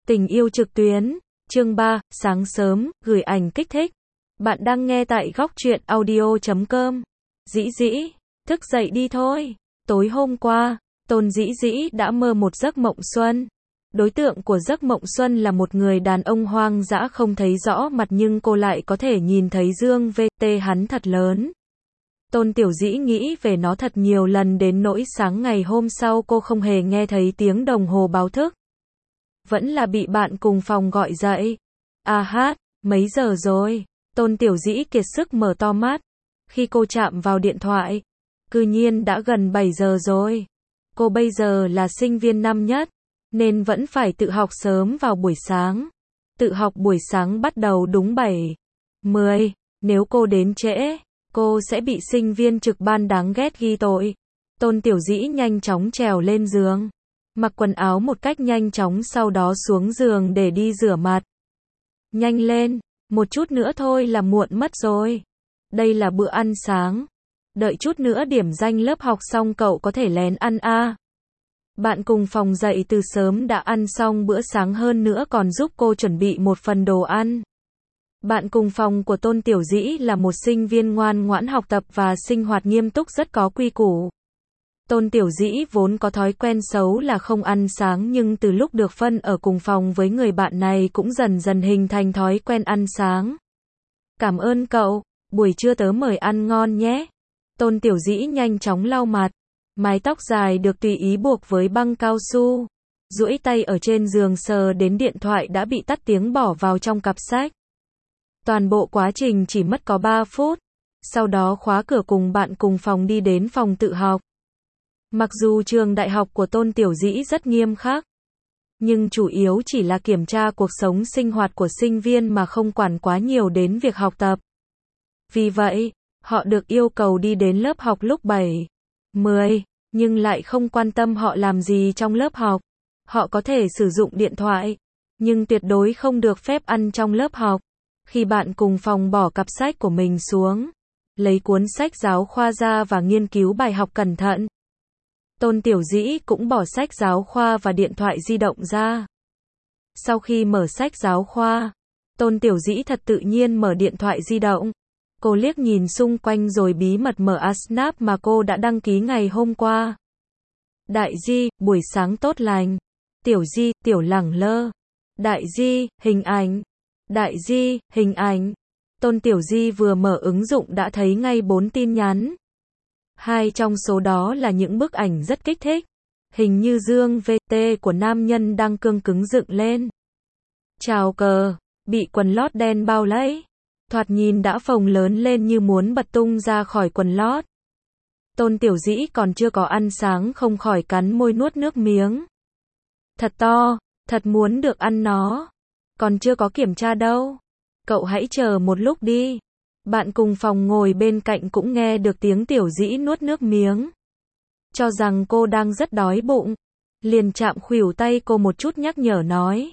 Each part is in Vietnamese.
Tình yêu trực tuyến, chương 3, sáng sớm, gửi ảnh kích thích. Bạn đang nghe tại góc truyện audio.com. Dĩ dĩ, thức dậy đi thôi. Tối hôm qua, Tôn Dĩ Dĩ đã mơ một giấc mộng xuân. Đối tượng của giấc mộng xuân là một người đàn ông hoang dã không thấy rõ mặt nhưng cô lại có thể nhìn thấy dương VT hắn thật lớn. Tôn Tiểu Dĩ nghĩ về nó thật nhiều lần đến nỗi sáng ngày hôm sau cô không hề nghe thấy tiếng đồng hồ báo thức. Vẫn là bị bạn cùng phòng gọi dậy. À hát, mấy giờ rồi? Tôn Tiểu Dĩ kiệt sức mở to mắt. Khi cô chạm vào điện thoại, cư nhiên đã gần 7 giờ rồi. Cô bây giờ là sinh viên năm nhất, nên vẫn phải tự học sớm vào buổi sáng. Tự học buổi sáng bắt đầu đúng 7:10, nếu cô đến trễ, cô sẽ bị sinh viên trực ban đáng ghét ghi tội. Tôn Tiểu Dĩ nhanh chóng trèo lên giường, mặc quần áo một cách nhanh chóng sau đó xuống giường để đi rửa mặt. Nhanh lên, một chút nữa thôi là muộn mất rồi. Đây là bữa ăn sáng. Đợi chút nữa điểm danh lớp học xong cậu có thể lén ăn à. Bạn cùng phòng dậy từ sớm đã ăn xong bữa sáng hơn nữa còn giúp cô chuẩn bị một phần đồ ăn. Bạn cùng phòng của Tôn Tiểu Dĩ là một sinh viên ngoan ngoãn học tập và sinh hoạt nghiêm túc rất có quy củ. Tôn Tiểu Dĩ vốn có thói quen xấu là không ăn sáng nhưng từ lúc được phân ở cùng phòng với người bạn này cũng dần dần hình thành thói quen ăn sáng. Cảm ơn cậu, buổi trưa tớ mời ăn ngon nhé. Tôn Tiểu Dĩ nhanh chóng lau mặt, mái tóc dài được tùy ý buộc với băng cao su. Duỗi tay ở trên giường sờ đến điện thoại đã bị tắt tiếng bỏ vào trong cặp sách. Toàn bộ quá trình chỉ mất có 3 phút. Sau đó khóa cửa cùng bạn cùng phòng đi đến phòng tự học. Mặc dù trường đại học của Tôn Tiểu Dĩ rất nghiêm khắc, nhưng chủ yếu chỉ là kiểm tra cuộc sống sinh hoạt của sinh viên mà không quản quá nhiều đến việc học tập. Vì vậy, họ được yêu cầu đi đến lớp học lúc 7:10, nhưng lại không quan tâm họ làm gì trong lớp học. Họ có thể sử dụng điện thoại, nhưng tuyệt đối không được phép ăn trong lớp học. Khi bạn cùng phòng bỏ cặp sách của mình xuống, lấy cuốn sách giáo khoa ra và nghiên cứu bài học cẩn thận. Tôn Tiểu Dĩ cũng bỏ sách giáo khoa và điện thoại di động ra. Sau khi mở sách giáo khoa, Tôn Tiểu Dĩ thật tự nhiên mở điện thoại di động. Cô liếc nhìn xung quanh rồi bí mật mở Snap mà cô đã đăng ký ngày hôm qua. Đại Di, buổi sáng tốt lành. Tiểu Di, Tiểu lẳng lơ. Đại Di, hình ảnh. Đại Di, hình ảnh. Tôn Tiểu Di vừa mở ứng dụng đã thấy ngay 4 tin nhắn. 2 trong số đó là những bức ảnh rất kích thích. Hình như dương VT của nam nhân đang cương cứng dựng lên. Chào cờ, bị quần lót đen bao lấy. Thoạt nhìn đã phồng lớn lên như muốn bật tung ra khỏi quần lót. Tôn Tiểu Dĩ còn chưa có ăn sáng không khỏi cắn môi nuốt nước miếng. Thật to, thật muốn được ăn nó. Còn chưa có kiểm tra đâu. Cậu hãy chờ một lúc đi. Bạn cùng phòng ngồi bên cạnh cũng nghe được tiếng Tiểu Dĩ nuốt nước miếng. Cho rằng cô đang rất đói bụng. Liền chạm khuỷu tay cô một chút nhắc nhở nói.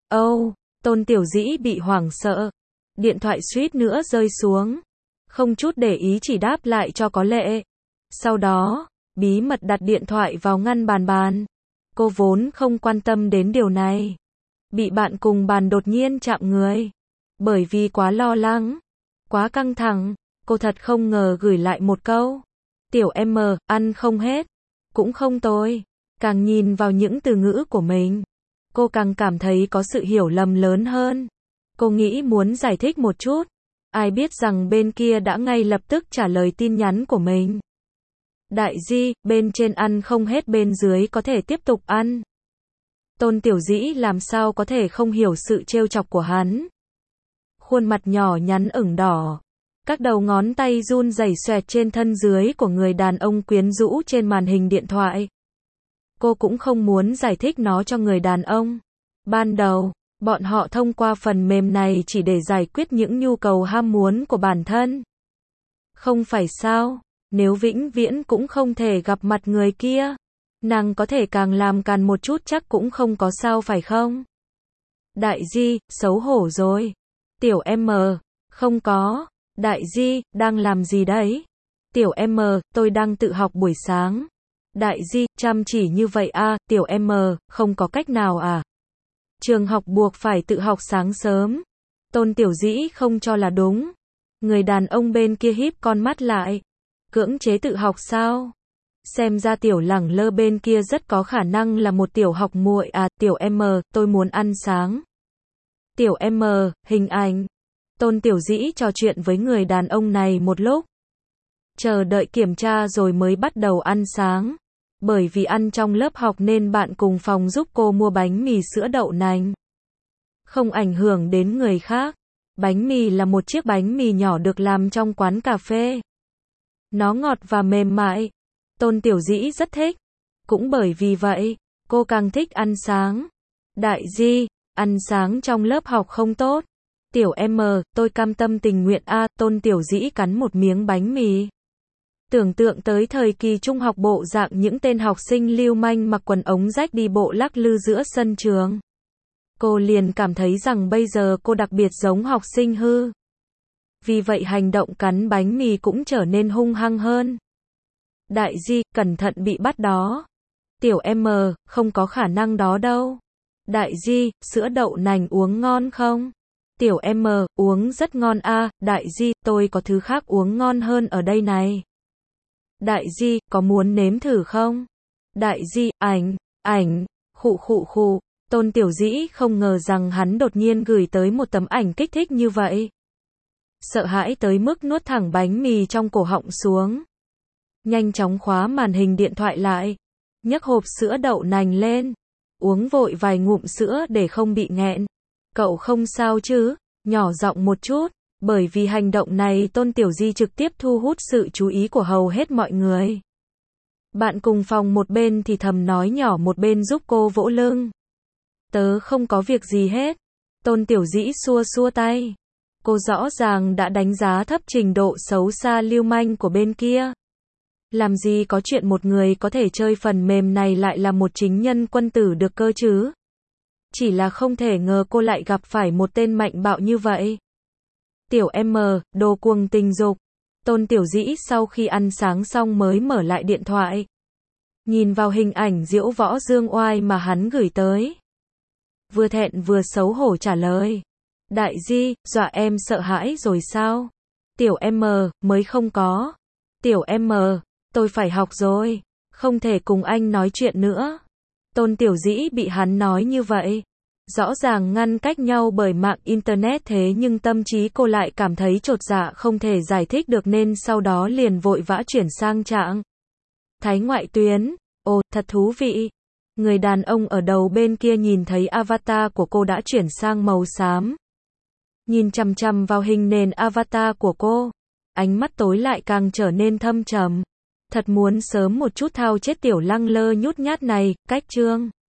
Tôn Tiểu Dĩ bị hoảng sợ. Điện thoại suýt nữa rơi xuống. Không chút để ý chỉ đáp lại cho có lệ. Sau đó, bí mật đặt điện thoại vào ngăn bàn. Cô vốn không quan tâm đến điều này. Bị bạn cùng bàn đột nhiên chạm người. Bởi vì quá lo lắng, quá căng thẳng, cô thật không ngờ gửi lại một câu. Tiểu M, ăn không hết, cũng không tồi. Càng nhìn vào những từ ngữ của mình, cô càng cảm thấy có sự hiểu lầm lớn hơn. Cô nghĩ muốn giải thích một chút. Ai biết rằng bên kia đã ngay lập tức trả lời tin nhắn của mình. Đại Di, bên trên ăn không hết bên dưới có thể tiếp tục ăn. Tôn Tiểu Dĩ làm sao có thể không hiểu sự trêu chọc của hắn. Khuôn mặt nhỏ nhắn ửng đỏ. Các đầu ngón tay run rẩy xoẹt trên thân dưới của người đàn ông quyến rũ trên màn hình điện thoại. Cô cũng không muốn giải thích nó cho người đàn ông. Ban đầu, bọn họ thông qua phần mềm này chỉ để giải quyết những nhu cầu ham muốn của bản thân. Không phải sao, nếu vĩnh viễn cũng không thể gặp mặt người kia, nàng có thể càng làm càn một chút chắc cũng không có sao phải không? Đại Di, xấu hổ rồi. Tiểu M, không có. Đại Di, đang làm gì đấy? Tiểu M, tôi đang tự học buổi sáng. Đại Di, chăm chỉ như vậy à? Tiểu M, không có cách nào à? Trường học buộc phải tự học sáng sớm. Tôn Tiểu Dĩ không cho là đúng. Người đàn ông bên kia híp con mắt lại. Cưỡng chế tự học sao? Xem ra Tiểu Lẳng Lơ bên kia rất có khả năng là một tiểu học muội à. Tiểu M, tôi muốn ăn sáng. Tiểu M, hình ảnh. Tôn Tiểu Dĩ trò chuyện với người đàn ông này một lúc. Chờ đợi kiểm tra rồi mới bắt đầu ăn sáng. Bởi vì ăn trong lớp học nên bạn cùng phòng giúp cô mua bánh mì sữa đậu nành. Không ảnh hưởng đến người khác. Bánh mì là một chiếc bánh mì nhỏ được làm trong quán cà phê. Nó ngọt và mềm mại. Tôn Tiểu Dĩ rất thích. Cũng bởi vì vậy, cô càng thích ăn sáng. Đại Di, ăn sáng trong lớp học không tốt. Tiểu M, tôi cam tâm tình nguyện a. Tôn Tiểu Dĩ cắn một miếng bánh mì. Tưởng tượng tới thời kỳ trung học bộ dạng những tên học sinh lưu manh mặc quần ống rách đi bộ lắc lư giữa sân trường. Cô liền cảm thấy rằng bây giờ cô đặc biệt giống học sinh hư. Vì vậy hành động cắn bánh mì cũng trở nên hung hăng hơn. Đại Di, cẩn thận bị bắt đó. Tiểu M, không có khả năng đó đâu. Đại Di, sữa đậu nành uống ngon không? Tiểu M, uống rất ngon a. Đại Di, tôi có thứ khác uống ngon hơn ở đây này. Đại Di, có muốn nếm thử không? Đại Di, ảnh, khụ. Tôn Tiểu Dĩ không ngờ rằng hắn đột nhiên gửi tới một tấm ảnh kích thích như vậy. Sợ hãi tới mức nuốt thẳng bánh mì trong cổ họng xuống. Nhanh chóng khóa màn hình điện thoại lại. Nhấc hộp sữa đậu nành lên. Uống vội vài ngụm sữa để không bị nghẹn. Cậu không sao chứ? Nhỏ giọng một chút. Bởi vì hành động này Tôn Tiểu Di trực tiếp thu hút sự chú ý của hầu hết mọi người. Bạn cùng phòng một bên thì thầm nói nhỏ một bên giúp cô vỗ lưng. Tớ không có việc gì hết. Tôn Tiểu Dĩ xua tay. Cô rõ ràng đã đánh giá thấp trình độ xấu xa lưu manh của bên kia. Làm gì có chuyện một người có thể chơi phần mềm này lại là một chính nhân quân tử được cơ chứ. Chỉ là không thể ngờ cô lại gặp phải một tên mạnh bạo như vậy. Tiểu M, đồ cuồng tình dục. Tôn Tiểu Dĩ sau khi ăn sáng xong mới mở lại điện thoại. Nhìn vào hình ảnh Diễu Võ Dương Oai mà hắn gửi tới. Vừa thẹn vừa xấu hổ trả lời. Đại Di, dọa em sợ hãi rồi sao? Tiểu M, mới không có. Tiểu M, tôi phải học rồi. Không thể cùng anh nói chuyện nữa. Tôn Tiểu Dĩ bị hắn nói như vậy. Rõ ràng ngăn cách nhau bởi mạng Internet thế nhưng tâm trí cô lại cảm thấy chột dạ không thể giải thích được nên sau đó liền vội vã chuyển sang trạng thái ngoại tuyến. Ồ, thật thú vị. Người đàn ông ở đầu bên kia nhìn thấy avatar của cô đã chuyển sang màu xám. Nhìn chằm chằm vào hình nền avatar của cô. Ánh mắt tối lại càng trở nên thâm trầm. Thật muốn sớm một chút thao chết Tiểu Lăng Lơ nhút nhát này, cách chương.